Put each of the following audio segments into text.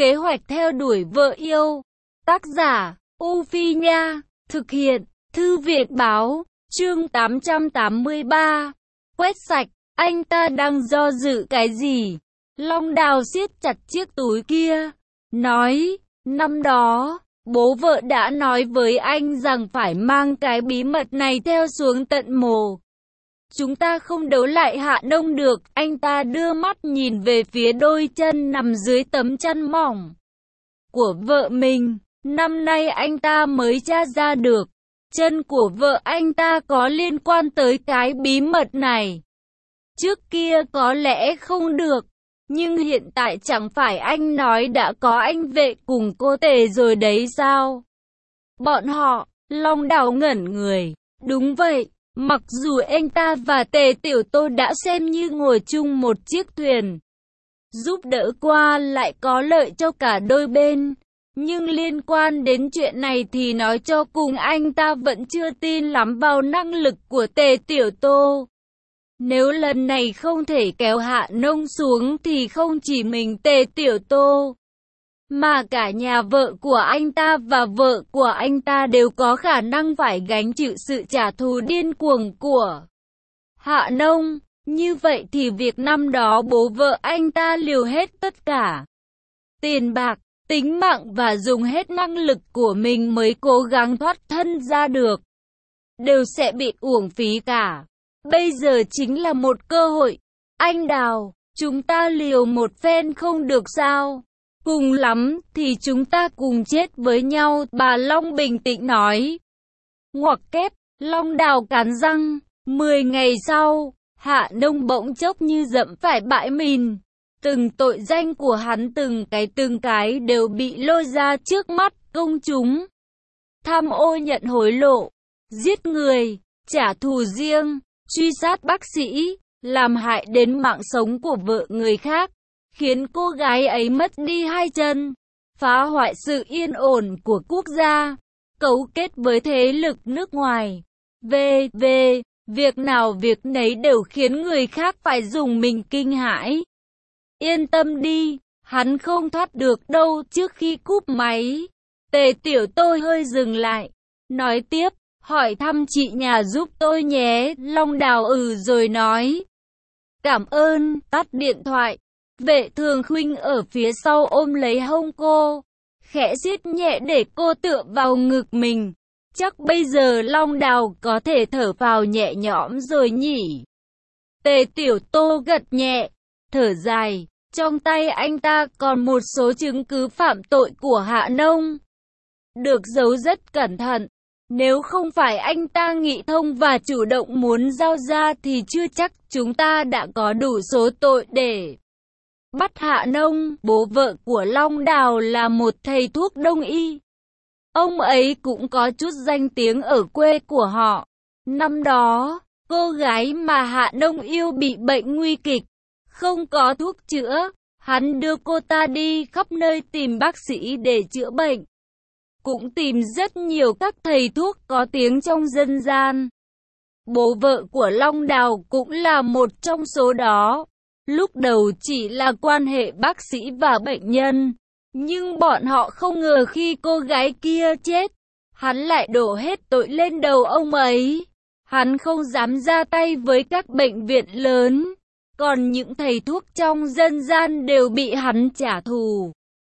Kế hoạch theo đuổi vợ yêu. Tác giả, U Phi Nha. Thực hiện, Thư viện Báo. Chương 883. Quét sạch. Anh ta đang do dự cái gì? Long Đào siết chặt chiếc túi kia. Nói, năm đó, bố vợ đã nói với anh rằng phải mang cái bí mật này theo xuống tận mồ. Chúng ta không đấu lại Hạ Nông được. Anh ta đưa mắt nhìn về phía đôi chân nằm dưới tấm chăn mỏng của vợ mình. Năm nay anh ta mới tra ra được, chân của vợ anh ta có liên quan tới cái bí mật này. Trước kia có lẽ không được, nhưng hiện tại chẳng phải anh nói đã có anh Vệ cùng cô Tề rồi đấy sao? Bọn họ, Long Đào ngẩn người. Đúng vậy, mặc dù anh ta và Tề Tiểu Tô đã xem như ngồi chung một chiếc thuyền, giúp đỡ qua lại có lợi cho cả đôi bên. Nhưng liên quan đến chuyện này thì nói cho cùng anh ta vẫn chưa tin lắm vào năng lực của Tề Tiểu Tô. Nếu lần này không thể kéo Hạ Nông xuống thì không chỉ mình Tề Tiểu Tô, mà cả nhà vợ của anh ta và vợ của anh ta đều có khả năng phải gánh chịu sự trả thù điên cuồng của Hạ Nông. Như vậy thì việc năm đó bố vợ anh ta liều hết tất cả tiền bạc, tính mạng và dùng hết năng lực của mình mới cố gắng thoát thân ra được, đều sẽ bị uổng phí cả. Bây giờ chính là một cơ hội. Anh Đào, chúng ta liều một phen không được sao? Cùng lắm thì chúng ta cùng chết với nhau, bà Long bình tĩnh nói. Ngoặc kép, Long Đào cắn răng. 10 ngày sau, Hạ Nông bỗng chốc như dẫm phải bãi mìn. Từng tội danh của hắn từng cái đều bị lôi ra trước mắt công chúng. Tham ô nhận hối lộ, giết người, trả thù riêng, truy sát bác sĩ, làm hại đến mạng sống của vợ người khác, khiến cô gái ấy mất đi 2 chân, phá hoại sự yên ổn của quốc gia, cấu kết với thế lực nước ngoài. Việc nào việc nấy đều khiến người khác phải dùng mình kinh hãi. Yên tâm đi, hắn không thoát được đâu. Trước khi cúp máy, Tề Tiểu Tô hơi dừng lại, nói tiếp, hỏi thăm chị nhà giúp tôi nhé. Long Đào rồi nói, cảm ơn. Tắt điện thoại. Vệ Thường Khuynh ở phía sau ôm lấy hông cô, khẽ siết nhẹ để cô tựa vào ngực mình. Chắc bây giờ Long Đào có thể thở phào nhẹ nhõm rồi nhỉ? Tề Tiểu Tô gật nhẹ, thở dài. Trong tay anh ta còn một số chứng cứ phạm tội của Hạ Nông, được giấu rất cẩn thận. Nếu không phải anh ta nghĩ thông và chủ động muốn giao ra thì chưa chắc chúng ta đã có đủ số tội để bắt Hạ Nông. Bố vợ của Long Đào là một thầy thuốc đông y. Ông ấy cũng có chút danh tiếng ở quê của họ. Năm đó, cô gái mà Hạ Nông yêu bị bệnh nguy kịch, không có thuốc chữa. Hắn đưa cô ta đi khắp nơi tìm bác sĩ để chữa bệnh, cũng tìm rất nhiều các thầy thuốc có tiếng trong dân gian. Bố vợ của Long Đào cũng là một trong số đó. Lúc đầu chỉ là quan hệ bác sĩ và bệnh nhân, nhưng bọn họ không ngờ khi cô gái kia chết, hắn lại đổ hết tội lên đầu ông ấy. Hắn không dám ra tay với các bệnh viện lớn, còn những thầy thuốc trong dân gian đều bị hắn trả thù.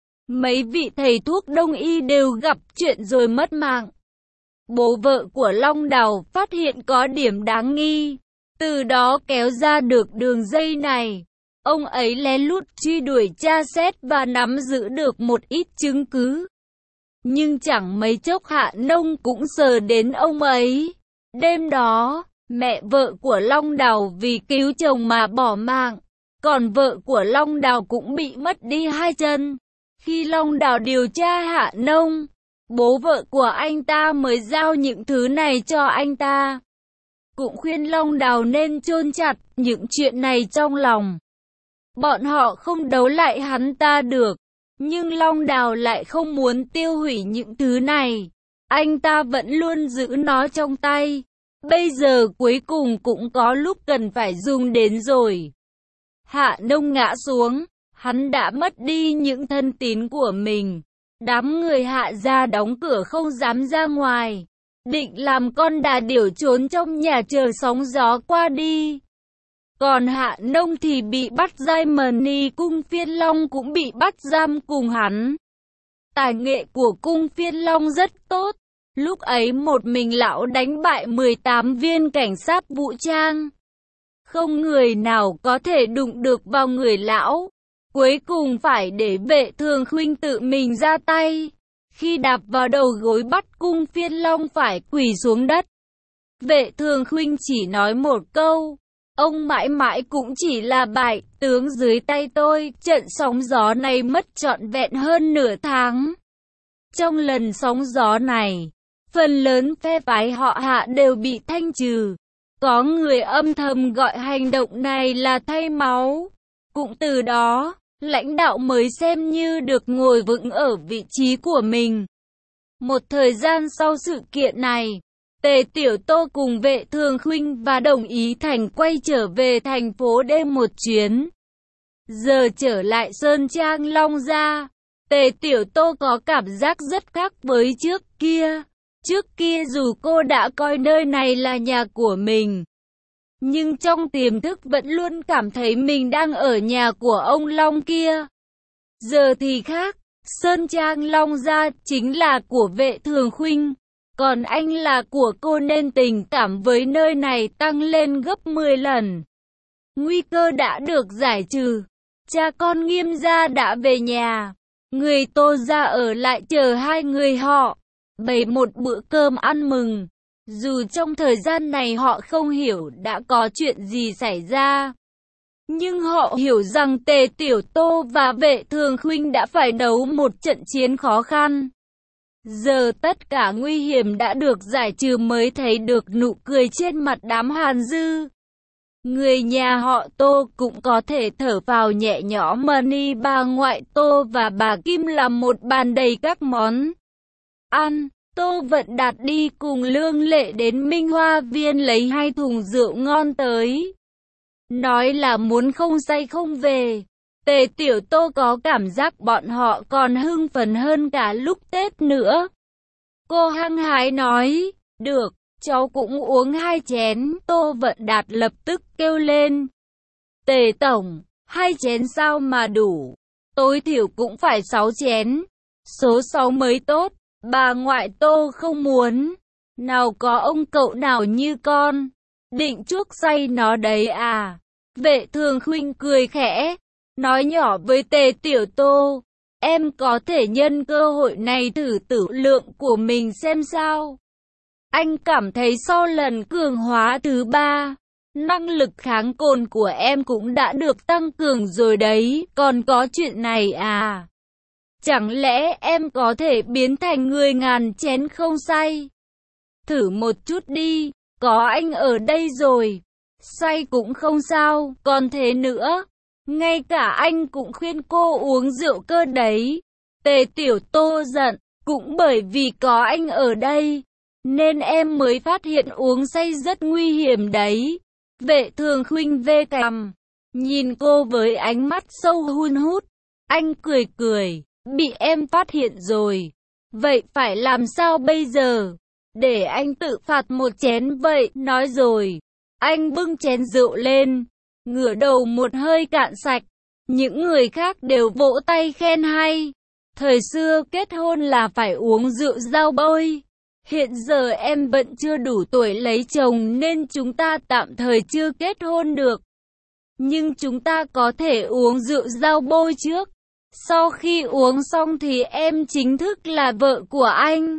Mấy vị thầy thuốc đông y đều gặp chuyện rồi mất mạng. Bố vợ của Long Đào phát hiện có điểm đáng nghi, từ đó kéo ra được đường dây này. Ông ấy lén lút truy đuổi tra xét và nắm giữ được một ít chứng cứ. Nhưng chẳng mấy chốc Hạ Nông cũng sờ đến ông ấy. Đêm đó, mẹ vợ của Long Đào vì cứu chồng mà bỏ mạng, còn vợ của Long Đào cũng bị mất đi 2 chân. Khi Long Đào điều tra Hạ Nông, bố vợ của anh ta mới giao những thứ này cho anh ta. Cũng khuyên Long Đào nên chôn chặt những chuyện này trong lòng. Bọn họ không đấu lại hắn ta được, nhưng Long Đào lại không muốn tiêu hủy những thứ này. Anh ta vẫn luôn giữ nó trong tay. Bây giờ cuối cùng cũng có lúc cần phải dùng đến rồi. Hạ Nông ngã xuống, Hắn đã mất đi những thân tín của mình. Đám người Hạ gia đóng cửa không dám ra ngoài, định làm con đà điểu trốn trong nhà chờ sóng gió qua đi. Còn Hạ Nông thì bị bắt Diamond cung Phiên Long cũng bị bắt giam cùng hắn. Tài nghệ của cung Phiên Long rất tốt. Lúc ấy một mình lão đánh bại 18 viên cảnh sát vũ trang. Không người nào có thể đụng được vào người lão. Cuối cùng phải để Vệ Thường Khuynh tự mình ra tay. Khi đạp vào đầu gối bắt cung Phiên Long phải quỳ xuống đất. Vệ Thường Khuynh chỉ nói một câu. Ông mãi mãi cũng chỉ là bại tướng dưới tay tôi. Trận sóng gió này mất trọn vẹn hơn nửa tháng. Trong lần sóng gió này, phần lớn phe phái họ Hạ đều bị thanh trừ. Có người âm thầm gọi hành động này là thay máu. Cũng từ đó, lãnh đạo mới xem như được ngồi vững ở vị trí của mình. Một thời gian sau sự kiện này, Tề Tiểu Tô cùng Vệ Thường Khuynh và Đồng Ý Thành quay trở về thành phố D một chuyến. Giờ trở lại Sơn Trang Long Gia, Tề Tiểu Tô có cảm giác rất khác với trước kia. Trước kia dù cô đã coi nơi này là nhà của mình, nhưng trong tiềm thức vẫn luôn cảm thấy mình đang ở nhà của ông Long kia. Giờ thì khác, Sơn Trang Long Gia chính là của Vệ Thường Khuynh, còn anh là của cô nên tình cảm với nơi này tăng lên gấp 10 lần. Nguy cơ đã được giải trừ, cha con Nghiêm gia đã về nhà, người Tô gia ở lại chờ hai người họ, bày một bữa cơm ăn mừng. Dù trong thời gian này họ không hiểu đã có chuyện gì xảy ra, nhưng họ hiểu rằng Tề Tiểu Tô và Vệ Thường Khuynh đã phải đấu một trận chiến khó khăn. Giờ tất cả nguy hiểm đã được giải trừ mới thấy được nụ cười trên mặt đám Hàn Dư. Người nhà họ Tô cũng có thể thở phào nhẹ nhõm. Mani bà ngoại Tô và bà Kim làm một bàn đầy các món ăn. Tô Vận Đạt đi cùng Lương Lệ đến Minh Hoa Viên lấy 2 thùng rượu ngon tới. Nói là muốn không say không về. Tề Tiểu Tô có cảm giác bọn họ còn hưng phấn hơn cả lúc Tết nữa. Cô hăng hái nói, được, cháu cũng uống 2 chén. Tô Vận Đạt lập tức kêu lên. Tề Tổng, 2 chén sao mà đủ? Tối thiểu cũng phải 6 chén. Số 6 mới tốt. Bà ngoại Tô không muốn. Nào có ông cậu nào như con, định chuốc say nó đấy à? Vệ Thường Khuynh cười khẽ, nói nhỏ với Tề Tiểu Tô, em có thể nhân cơ hội này thử tử lượng của mình xem sao. Anh cảm thấy sau lần cường hóa thứ 3, năng lực kháng cồn của em cũng đã được tăng cường rồi đấy, còn có chuyện này à? Chẳng lẽ em có thể biến thành người ngàn chén không say? Thử một chút đi, có anh ở đây rồi. Say cũng không sao, còn thế nữa. Ngay cả anh cũng khuyên cô uống rượu cơ đấy. Tề Tiểu Tô giận, cũng bởi vì có anh ở đây, nên em mới phát hiện uống say rất nguy hiểm đấy. Vệ Thường Khuynh vê cằm, nhìn cô với ánh mắt sâu hun hút. Anh cười cười. Bị em phát hiện rồi. Vậy phải làm sao bây giờ? Để anh tự phạt một chén vậy. Nói rồi, anh bưng chén rượu lên, ngửa đầu một hơi cạn sạch. Những người khác đều vỗ tay khen hay. Thời xưa kết hôn là phải uống rượu rau bôi. Hiện giờ em vẫn chưa đủ tuổi lấy chồng nên chúng ta tạm thời chưa kết hôn được. Nhưng chúng ta có thể uống rượu rau bôi trước. Sau khi uống xong thì em chính thức là vợ của anh.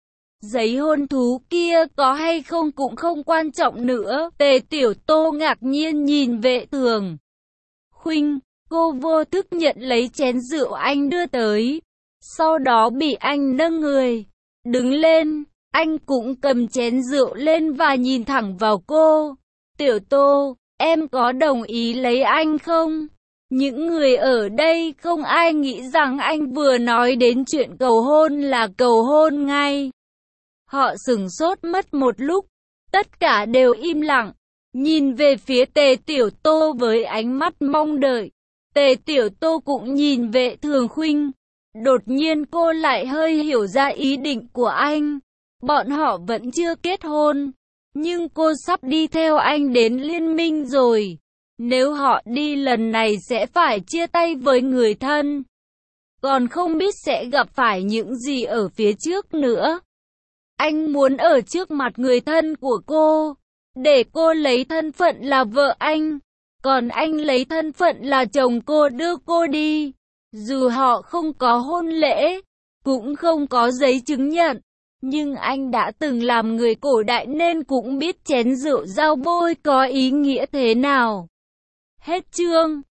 Giấy hôn thú kia có hay không cũng không quan trọng nữa. Tề Tiểu Tô ngạc nhiên nhìn Vệ Thường Khuynh. Cô vô thức nhận lấy chén rượu anh đưa tới. Sau đó bị anh nâng người đứng lên. Anh cũng cầm chén rượu lên và nhìn thẳng vào cô. Tiểu Tô, em có đồng ý lấy anh không? Những người ở đây không ai nghĩ rằng anh vừa nói đến chuyện cầu hôn là cầu hôn ngay. Họ sửng sốt mất một lúc, tất cả đều im lặng, nhìn về phía Tề Tiểu Tô với ánh mắt mong đợi. Tề Tiểu Tô cũng nhìn Vệ Thường Khuynh. Đột nhiên cô lại hơi hiểu ra ý định của anh. Bọn họ vẫn chưa kết hôn, nhưng cô sắp đi theo anh đến liên minh rồi. Nếu họ đi lần này sẽ phải chia tay với người thân. Còn không biết sẽ gặp phải những gì ở phía trước nữa. Anh muốn ở trước mặt người thân của cô, để cô lấy thân phận là vợ anh. Còn anh lấy thân phận là chồng cô đưa cô đi. Dù họ không có hôn lễ, cũng không có giấy chứng nhận. Nhưng anh đã từng làm người cổ đại nên cũng biết chén rượu dao bôi có ý nghĩa thế nào. Hết chương.